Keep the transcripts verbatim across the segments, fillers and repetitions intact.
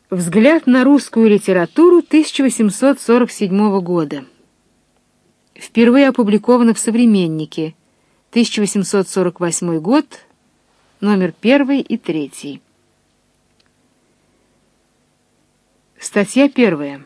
Взгляд на русскую литературу тысяча восемьсот сорок седьмого года. Впервые опубликовано в «Современнике», тысяча восемьсот сорок восьмой год, номер первый и третий. Статья первая.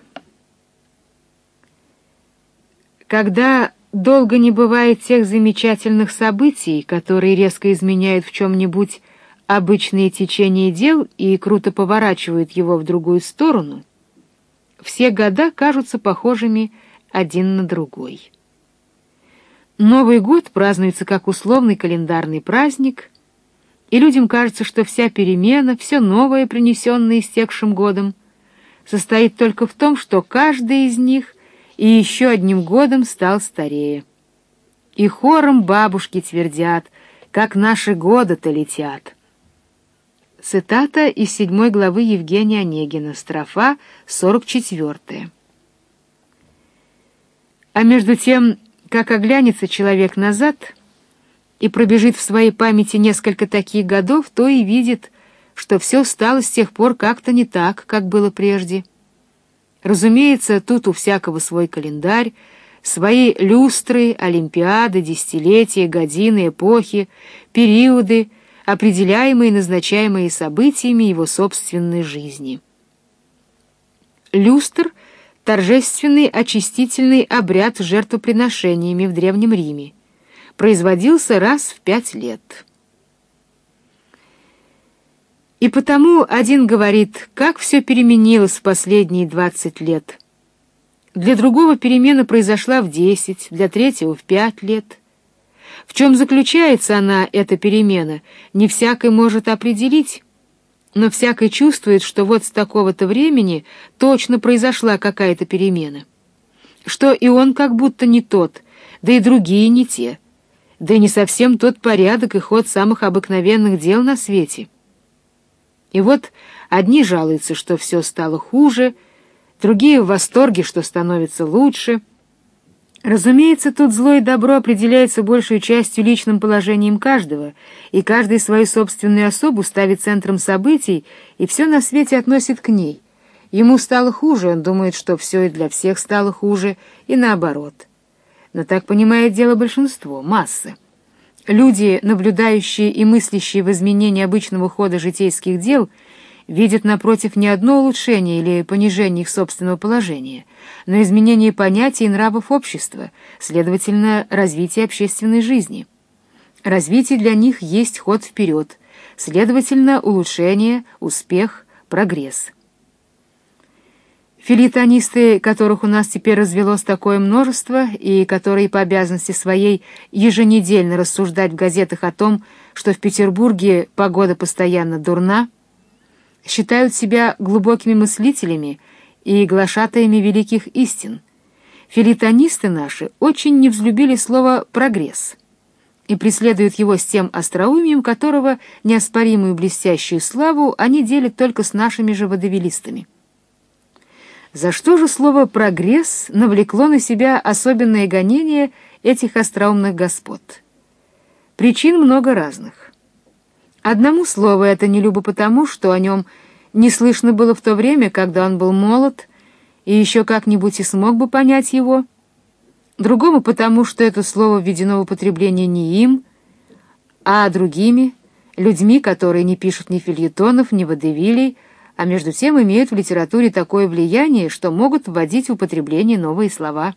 Когда долго не бывает тех замечательных событий, которые резко изменяют в чем-нибудь обычные течения дел и круто поворачивают его в другую сторону, все года кажутся похожими один на другой. Новый год празднуется как условный календарный праздник, и людям кажется, что вся перемена, все новое, принесенное истекшим годом, состоит только в том, что каждый из них и еще одним годом стал старее. И хором бабушки твердят, как наши годы-то летят. Цитата из седьмой главы Евгения Онегина, строфа сорок четвёртая. А между тем, как оглянется человек назад и пробежит в своей памяти несколько таких годов, то и видит, что все стало с тех пор как-то не так, как было прежде. Разумеется, тут у всякого свой календарь, свои люстры, олимпиады, десятилетия, годины, эпохи, периоды, определяемые и назначаемые событиями его собственной жизни. Люстр — торжественный очистительный обряд с жертвоприношениями в Древнем Риме. Производился раз в пять лет. И потому один говорит, как все переменилось в последние двадцать лет. Для другого перемена произошла в десять, для третьего — в пять лет. В чем заключается она, эта перемена, не всякий может определить, но всякий чувствует, что вот с такого-то времени точно произошла какая-то перемена, что и он как будто не тот, да и другие не те, да и не совсем тот порядок и ход самых обыкновенных дел на свете. И вот одни жалуются, что все стало хуже, другие в восторге, что становится лучше. Разумеется, тут зло и добро определяется большей частью личным положением каждого, и каждый свою собственную особу ставит центром событий и все на свете относит к ней. Ему стало хуже, он думает, что все и для всех стало хуже, и наоборот. Но так понимает дело большинство, массы. Люди, наблюдающие и мыслящие в изменении обычного хода житейских дел, видят напротив не одно улучшение или понижение их собственного положения, но изменение понятий и нравов общества, следовательно, развитие общественной жизни. Развитие для них есть ход вперед, следовательно, улучшение, успех, прогресс. Фельетонисты, которых у нас теперь развелось такое множество, и которые по обязанности своей еженедельно рассуждать в газетах о том, что в Петербурге погода постоянно дурна, считают себя глубокими мыслителями и глашатаями великих истин. Фельетонисты наши очень не взлюбили слово «прогресс» и преследуют его с тем остроумием, которого неоспоримую блестящую славу они делят только с нашими же водевилистами. За что же слово «прогресс» навлекло на себя особенное гонение этих остроумных господ? Причин много разных. Одному слову это не любо потому, что о нем не слышно было в то время, когда он был молод, и еще как-нибудь и смог бы понять его. Другому потому, что это слово введено в употребление не им, а другими, людьми, которые не пишут ни фельетонов, ни водевилей, а между тем имеют в литературе такое влияние, что могут вводить в употребление новые слова.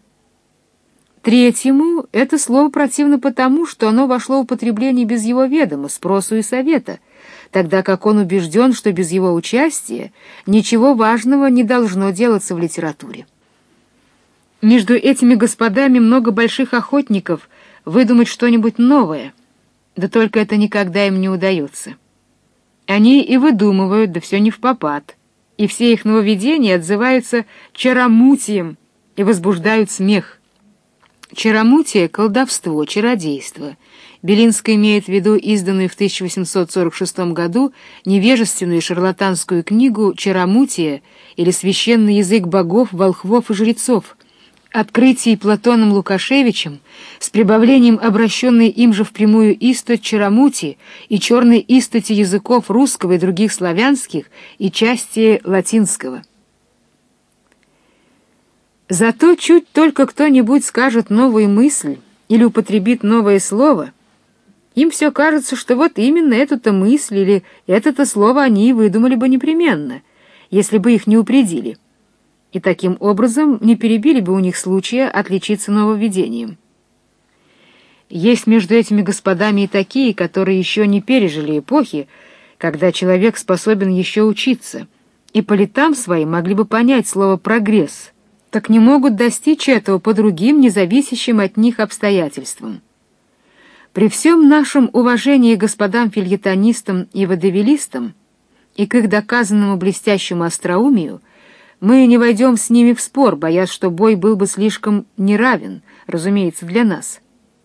Третьему это слово противно потому, что оно вошло в употребление без его ведома, спросу и совета, тогда как он убежден, что без его участия ничего важного не должно делаться в литературе. Между этими господами много больших охотников выдумать что-нибудь новое, да только это никогда им не удается. Они и выдумывают, да все не впопад, и все их нововведения отзываются чаромутием и возбуждают смех. Чаромутие — колдовство, чародейство. Белинский имеет в виду изданную в тысяча восемьсот сорок шестом году невежественную шарлатанскую книгу «Чаромутие» или «Священный язык богов, волхвов и жрецов», открытий Платоном Лукашевичем с прибавлением обращенной им же впрямую истот Черамути и черной истоти языков русского и других славянских и части латинского. Зато чуть только кто-нибудь скажет новую мысль или употребит новое слово, им все кажется, что вот именно эту-то мысль или это-то слово они и выдумали бы непременно, если бы их не упредили, и таким образом не перебили бы у них случая отличиться нововведением. Есть между этими господами и такие, которые еще не пережили эпохи, когда человек способен еще учиться, и по летам своим могли бы понять слово «прогресс», так не могут достичь этого по другим, независящим от них обстоятельствам. При всем нашем уважении к господам фельетонистам и водевилистам и к их доказанному блестящему остроумию мы не войдем с ними в спор, боясь, что бой был бы слишком неравен, разумеется, для нас.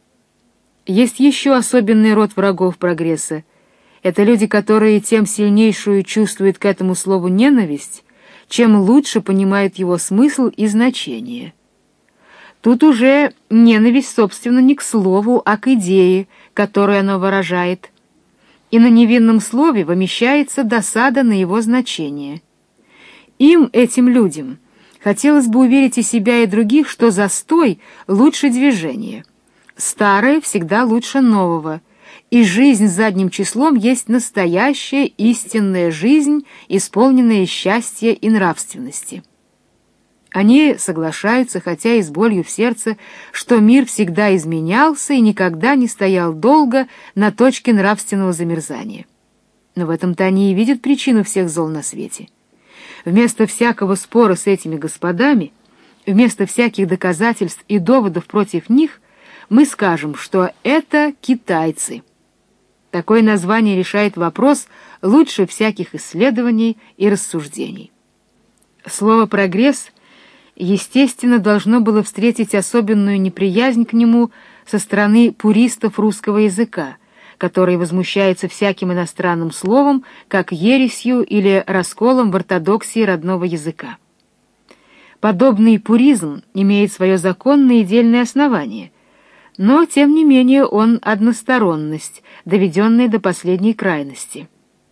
Есть еще особенный род врагов прогресса. Это люди, которые тем сильнейшую чувствуют к этому слову ненависть, чем лучше понимают его смысл и значение. Тут уже ненависть, собственно, не к слову, а к идее, которую оно выражает. И на невинном слове вымещается досада на его значение. Им, этим людям, хотелось бы уверить и себя, и других, что застой лучше движения. Старое всегда лучше нового, и жизнь задним числом есть настоящая истинная жизнь, исполненная счастья и нравственности. Они соглашаются, хотя и с болью в сердце, что мир всегда изменялся и никогда не стоял долго на точке нравственного замерзания. Но в этом-то они и видят причину всех зол на свете. Вместо всякого спора с этими господами, вместо всяких доказательств и доводов против них, мы скажем, что это китайцы. Такое название решает вопрос лучше всяких исследований и рассуждений. Слово «прогресс» естественно должно было встретить особенную неприязнь к нему со стороны пуристов русского языка, которые возмущаются всяким иностранным словом, как ересью или расколом в ортодоксии родного языка. Подобный пуризм имеет свое законное и дельное основание, но, тем не менее, он односторонность, доведенная до последней крайности.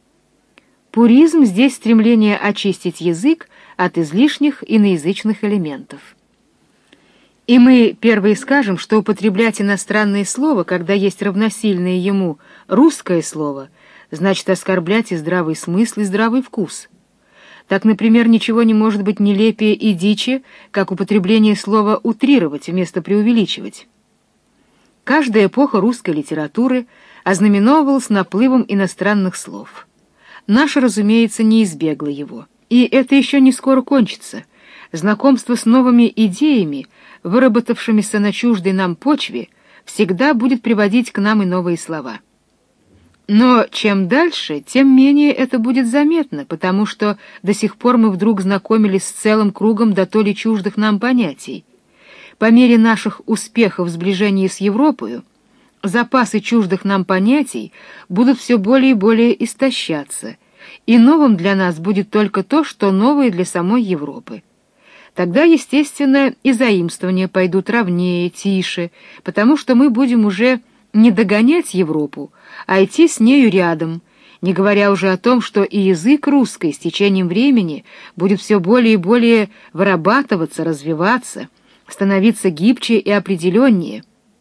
Пуризм здесь стремление очистить язык от излишних иноязычных элементов. И мы первые скажем, что употреблять иностранное слово, когда есть равносильное ему русское слово, значит оскорблять и здравый смысл, и здравый вкус. Так, например, ничего не может быть нелепее и дичи, как употребление слова «утрировать» вместо «преувеличивать». Каждая эпоха русской литературы ознаменовывалась наплывом иностранных слов. Наша, разумеется, не избегла его. И это еще не скоро кончится. Знакомство с новыми идеями, выработавшимися на чуждой нам почве, всегда будет приводить к нам и новые слова. Но чем дальше, тем менее это будет заметно, потому что до сих пор мы вдруг знакомились с целым кругом до то ли чуждых нам понятий. По мере наших успехов в сближении с Европою, запасы чуждых нам понятий будут все более и более истощаться, и новым для нас будет только то, что новое для самой Европы. Тогда, естественно, и заимствования пойдут ровнее, тише, потому что мы будем уже не догонять Европу, а идти с нею рядом, не говоря уже о том, что и язык русский с течением времени будет все более и более вырабатываться, развиваться, становиться гибче и определеннее.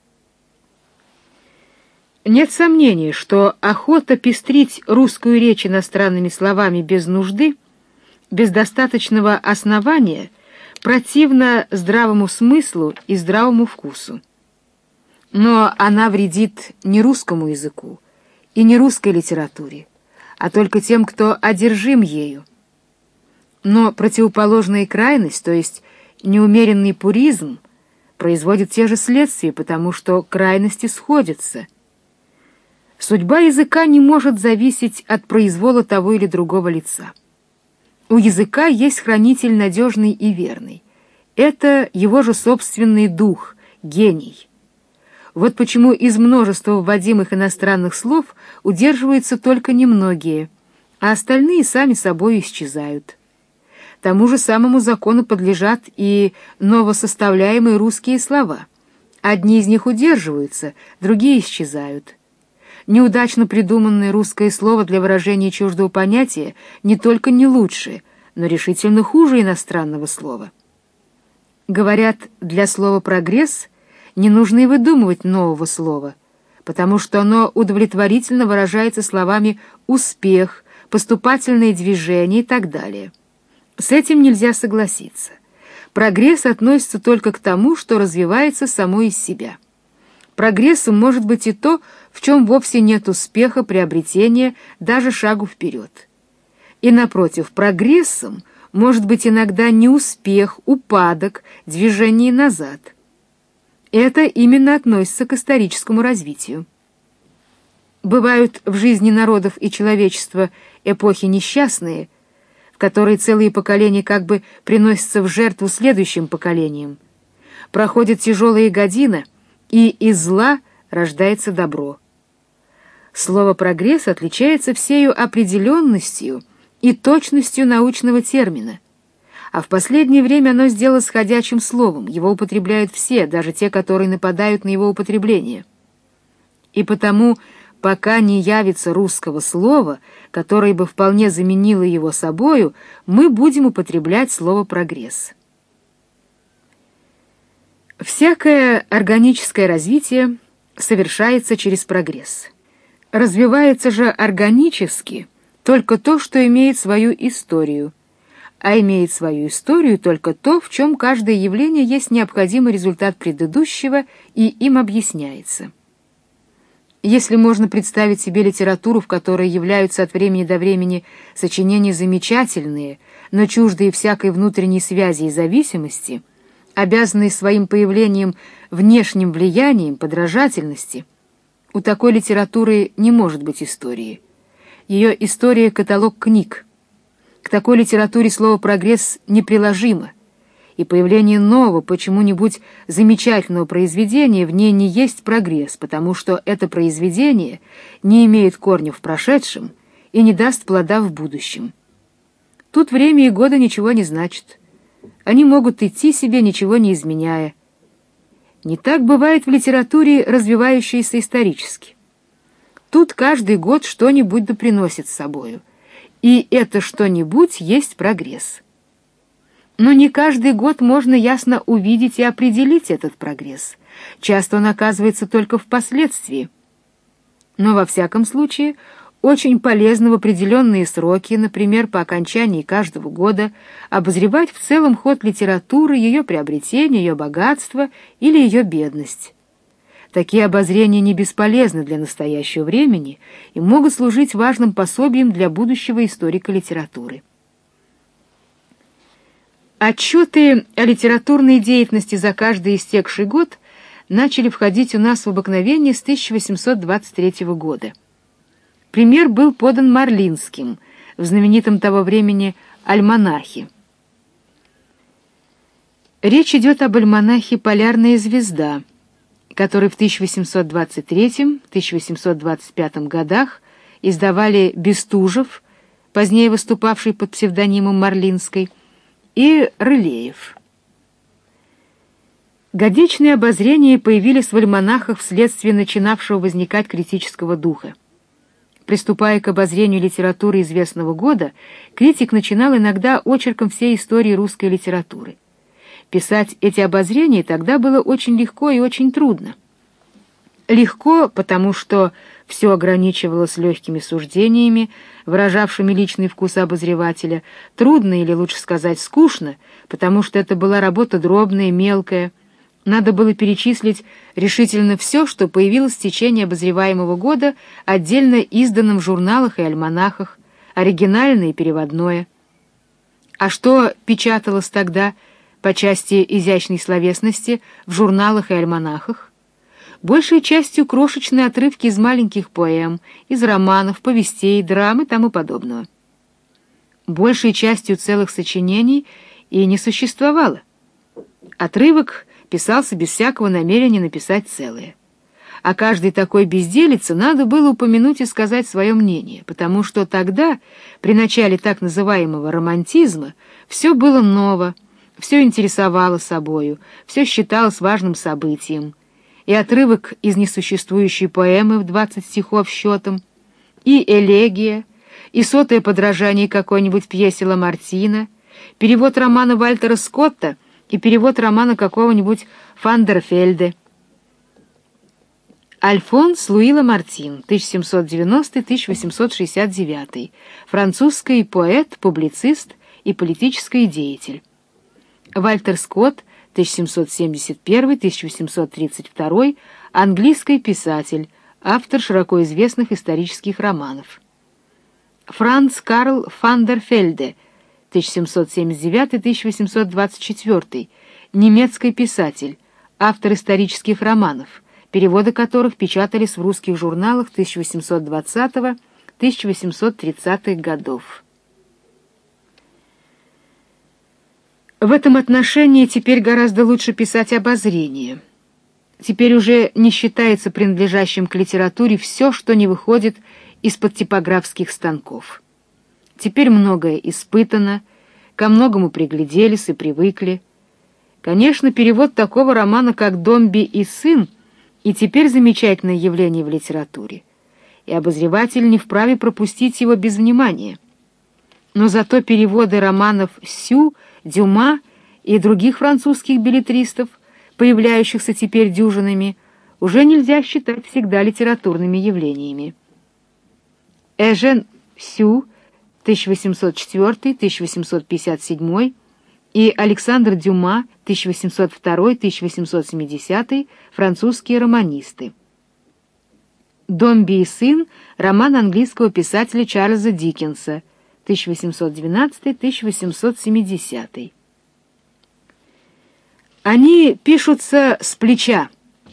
Нет сомнений, что охота пестрить русскую речь иностранными словами без нужды, без достаточного основания, противна здравому смыслу и здравому вкусу. Но она вредит не русскому языку и не русской литературе, а только тем, кто одержим ею. Но противоположная крайность, то есть неумеренный пуризм, производит те же следствия, потому что крайности сходятся. Судьба языка не может зависеть от произвола того или другого лица. У языка есть хранитель надежный и верный. Это его же собственный дух, гений. Вот почему из множества вводимых иностранных слов удерживаются только немногие, а остальные сами собой исчезают. Тому же самому закону подлежат и новосоставляемые русские слова. Одни из них удерживаются, другие исчезают. Неудачно придуманное русское слово для выражения чуждого понятия не только не лучше, но решительно хуже иностранного слова. Говорят, для слова «прогресс» не нужно и выдумывать нового слова, потому что оно удовлетворительно выражается словами «успех», «поступательное движение» и так далее. С этим нельзя согласиться. Прогресс относится только к тому, что развивается само из себя. Прогрессом может быть и то, в чем вовсе нет успеха, приобретения, даже шагу вперед. И, напротив, прогрессом может быть иногда неуспех, упадок, движение назад. Это именно относится к историческому развитию. Бывают в жизни народов и человечества эпохи несчастные, в которые целые поколения как бы приносятся в жертву следующим поколениям. Проходит тяжелая година, и из зла рождается добро. Слово «прогресс» отличается всею определенностью и точностью научного термина, а в последнее время оно сделалось ходячим словом, его употребляют все, даже те, которые нападают на его употребление. И потому, пока не явится русского слова, которое бы вполне заменило его собою, мы будем употреблять слово «прогресс». Всякое органическое развитие совершается через прогресс. Развивается же органически только то, что имеет свою историю, а имеет свою историю только то, в чем каждое явление есть необходимый результат предыдущего и им объясняется. Если можно представить себе литературу, в которой являются от времени до времени сочинения замечательные, но чуждые всякой внутренней связи и зависимости, обязанные своим появлением внешним влиянием, подражательности, у такой литературы не может быть истории. Ее история — каталог книг. К такой литературе слово «прогресс» неприложимо, и появление нового, почему-нибудь замечательного произведения в ней не есть прогресс, потому что это произведение не имеет корня в прошедшем и не даст плода в будущем. Тут время и года ничего не значат. Они могут идти себе, ничего не изменяя. Не так бывает в литературе, развивающейся исторически. Тут каждый год что-нибудь да приносит с собою, и это что-нибудь есть прогресс. Но не каждый год можно ясно увидеть и определить этот прогресс. Часто он оказывается только впоследствии. Но во всяком случае очень полезно в определенные сроки, например, по окончании каждого года, обозревать в целом ход литературы, ее приобретение, ее богатство или ее бедность. Такие обозрения не бесполезны для настоящего времени и могут служить важным пособием для будущего историка литературы. Отчеты о литературной деятельности за каждый истекший год начали входить у нас в обыкновение с тысяча восемьсот двадцать третьего года. Пример был подан Марлинским в знаменитом того времени альманахе. Речь идет об альманахе «Полярная звезда», который в тысяча восемьсот двадцать третьем — тысяча восемьсот двадцать пятом годах издавали Бестужев, позднее выступавший под псевдонимом Марлинской, и Рылеев. Годичные обозрения появились в альманахах вследствие начинавшего возникать критического духа. Приступая к обозрению литературы известного года, критик начинал иногда очерком всей истории русской литературы. Писать эти обозрения тогда было очень легко и очень трудно. Легко, потому что все ограничивалось легкими суждениями, выражавшими личный вкус обозревателя. Трудно, или лучше сказать, скучно, потому что это была работа дробная, мелкая. Надо было перечислить решительно все, что появилось в течение обозреваемого года, отдельно изданным в журналах и альманахах, оригинальное и переводное. А что печаталось тогда по части изящной словесности в журналах и альманахах? Большей частью крошечные отрывки из маленьких поэм, из романов, повестей, драм и тому подобного. Большей частью целых сочинений и не существовало. Отрывок писался без всякого намерения написать целое. О каждой такой безделице надо было упомянуть и сказать свое мнение, потому что тогда, при начале так называемого романтизма, все было ново, все интересовало собою, все считалось важным событием. И отрывок из несуществующей поэмы в двадцать стихов счетом, и элегия, и сотое подражание какой-нибудь пьесе Ламартина, перевод романа Вальтера Скотта и перевод романа какого-нибудь Фандерфельде. Альфонс Луи Ламартин, тысяча семьсот девяностый — тысяча восемьсот шестьдесят девятый, французский поэт, публицист и политический деятель. Вальтер Скотт, тысяча семьсот семьдесят первый — тысяча восемьсот тридцать второй, английский писатель, автор широко известных исторических романов. Франц Карл Фандерфельде, тысяча семьсот семьдесят девятый — тысяча восемьсот двадцать четвёртый, немецкий писатель, автор исторических романов, переводы которых печатались в русских журналах тысяча восемьсот двадцатого — тысяча восемьсот тридцатых годов. В этом отношении теперь гораздо лучше писать обозрение. Теперь уже не считается принадлежащим к литературе все, что не выходит из-под типографских станков. Теперь многое испытано, ко многому пригляделись и привыкли. Конечно, перевод такого романа, как «Домби и сын», и теперь замечательное явление в литературе, и обозреватель не вправе пропустить его без внимания. Но зато переводы романов Сю, Дюма и других французских беллетристов, появляющихся теперь дюжинами, уже нельзя считать всегда литературными явлениями. Эжен Сю, тысяча восемьсот четвёртый — тысяча восемьсот пятьдесят седьмой, и Александр Дюма, тысяча восемьсот второй — тысяча восемьсот семидесятый, французские романисты. «Домби и сын» — роман английского писателя Чарльза Диккенса, тысяча восемьсот двенадцатый — тысяча восемьсот семидесятый. Они пишутся с плеча.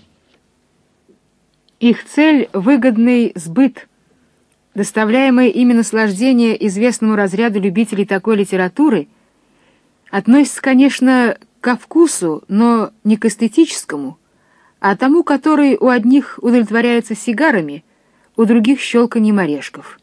Их цель — выгодный сбыт, доставляемое ими наслаждение известному разряду любителей такой литературы, относится, конечно, ко вкусу, но не к эстетическому, а тому, который у одних удовлетворяется сигарами, у других — щелканьем орешков.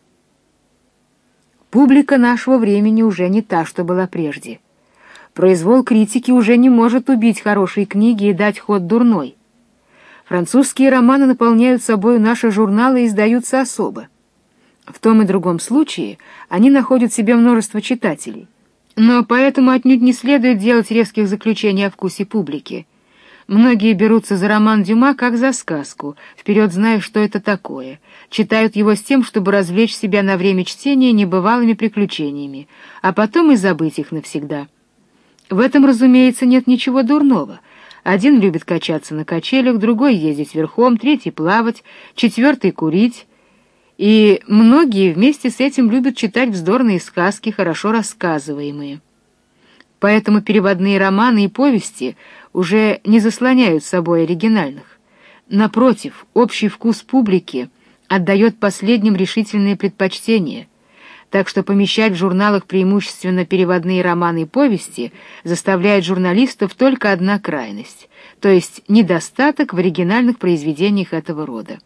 Публика нашего времени уже не та, что была прежде. Произвол критики уже не может убить хорошие книги и дать ход дурной. Французские романы наполняют собою наши журналы и издаются особо. В том и другом случае они находят себе множество читателей. Но поэтому отнюдь не следует делать резких заключений о вкусе публики. Многие берутся за роман Дюма как за сказку, вперед зная, что это такое, читают его с тем, чтобы развлечь себя на время чтения небывалыми приключениями, а потом и забыть их навсегда. В этом, разумеется, нет ничего дурного. Один любит качаться на качелях, другой ездить верхом, третий плавать, четвертый курить. И многие вместе с этим любят читать вздорные сказки, хорошо рассказываемые. Поэтому переводные романы и повести уже не заслоняют собой оригинальных. Напротив, общий вкус публики отдает последним решительные предпочтения, так что помещать в журналах преимущественно переводные романы и повести заставляет журналистов только одна крайность, то есть недостаток в оригинальных произведениях этого рода.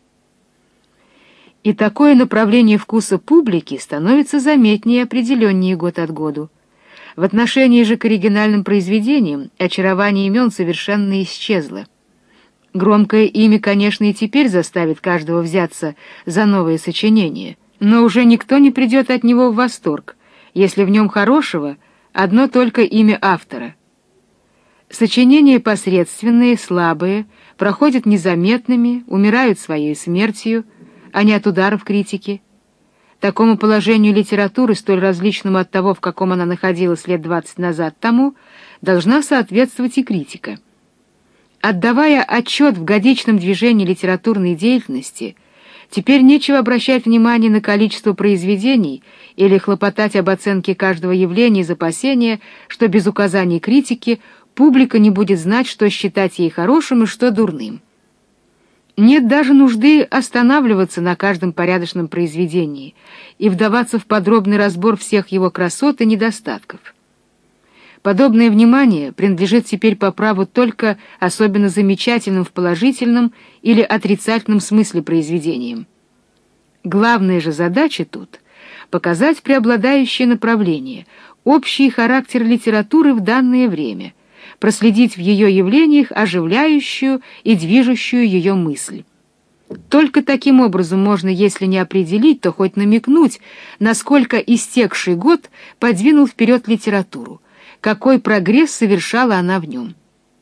И такое направление вкуса публики становится заметнее и определеннее год от году. В отношении же к оригинальным произведениям очарование имен совершенно исчезло. Громкое имя, конечно, и теперь заставит каждого взяться за новое сочинение, но уже никто не придет от него в восторг, если в нем хорошего одно только имя автора. Сочинения посредственные, слабые, проходят незаметными, умирают своей смертью, а не от ударов критики. Такому положению литературы, столь различному от того, в каком она находилась лет двадцать назад тому, должна соответствовать и критика. Отдавая отчет в годичном движении литературной деятельности, теперь нечего обращать внимание на количество произведений или хлопотать об оценке каждого явления из опасения, что без указаний критики публика не будет знать, что считать ей хорошим и что дурным. Нет даже нужды останавливаться на каждом порядочном произведении и вдаваться в подробный разбор всех его красот и недостатков. Подобное внимание принадлежит теперь по праву только особенно замечательным в положительном или отрицательном смысле произведениям. Главная же задача тут — показать преобладающее направление, общий характер литературы в данное время, проследить в ее явлениях оживляющую и движущую ее мысль. Только таким образом можно, если не определить, то хоть намекнуть, насколько истекший год подвинул вперед литературу, какой прогресс совершала она в нем.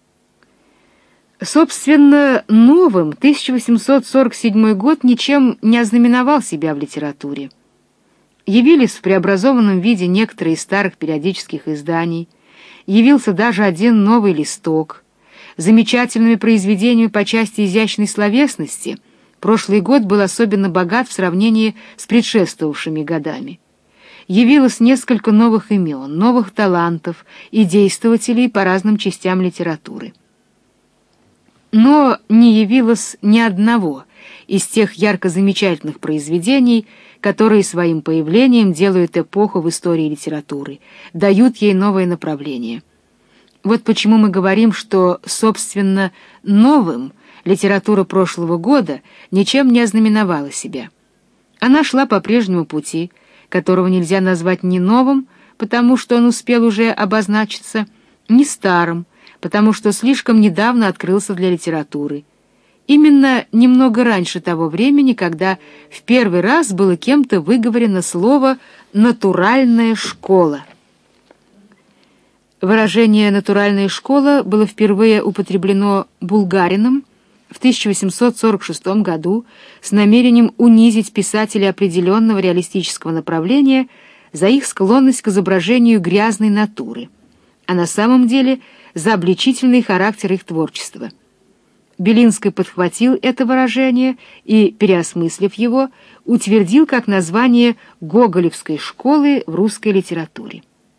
Собственно, новым тысяча восемьсот сорок седьмой год ничем не ознаменовал себя в литературе. Явились в преобразованном виде некоторые из старых периодических изданий, явился даже один новый листок. Замечательными произведениями по части изящной словесности прошлый год был особенно богат в сравнении с предшествовавшими годами. Явилось несколько новых имен, новых талантов и действователей по разным частям литературы. Но не явилось ни одного из тех ярко замечательных произведений, которые своим появлением делают эпоху в истории литературы, дают ей новое направление. Вот почему мы говорим, что, собственно, новым литература прошлого года ничем не ознаменовала себя. Она шла по прежнему пути, которого нельзя назвать ни новым, потому что он успел уже обозначиться, ни старым, потому что слишком недавно открылся для литературы. Именно немного раньше того времени, когда в первый раз было кем-то выговорено слово «натуральная школа». Выражение «натуральная школа» было впервые употреблено Булгариным в тысяча восемьсот сорок шестом году с намерением унизить писателей определенного реалистического направления за их склонность к изображению грязной натуры, а на самом деле за обличительный характер их творчества. Белинский подхватил это выражение и, переосмыслив его, утвердил как название гоголевской школы в русской литературе.